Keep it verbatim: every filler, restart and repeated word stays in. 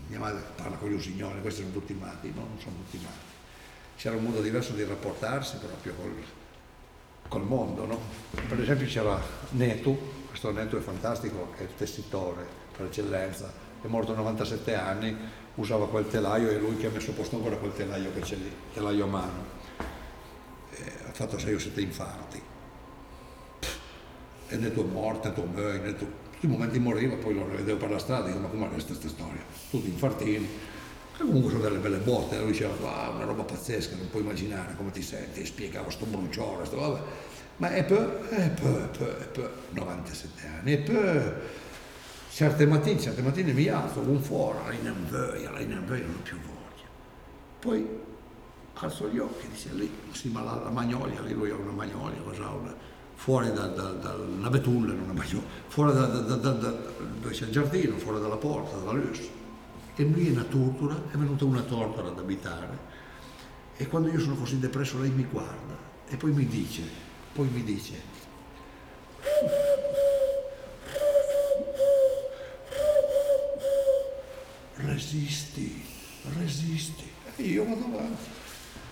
mia madre parla con gli usignoli, questi sono tutti matti, no, non sono tutti matti. C'era un modo diverso di rapportarsi proprio col, col mondo, no? Per esempio c'era Netu, questo Netu è fantastico, è il tessitore per eccellenza, è morto a novantasette anni, usava quel telaio, e lui che ha messo a posto ancora quel telaio che c'è lì, telaio a mano. E ha fatto sei o sette infarti. E Netu è morto, Netu è Netu. Tutti i momenti moriva, poi lo vedevo per la strada, dico, ma come resta questa storia? Tutti infartini. Che comunque sono delle belle botte, lui diceva, wow, una roba pazzesca, non puoi immaginare come ti senti, e spiegava sto bruciore, sto vabbè. Ma e poi, e poi, e poi, e poi, novantasette anni, e poi, certe mattine, certe mattine mi alzo, con fuori, la linea in voglia, la linea in voglia, non ho più voglia. Poi alzo gli occhi, dice lì, si ma la, la magnolia, lì lui ha una magnolia, cosa ha una, fuori da, da, da una betulla, non una magnolia, fuori da, da, da, da, da, dove c'è il giardino, fuori dalla porta, dalla luce. E lì è una tortura, è venuta una tortora ad abitare, e quando io sono così depresso lei mi guarda e poi mi dice, poi mi dice, resisti, resisti, e io vado avanti.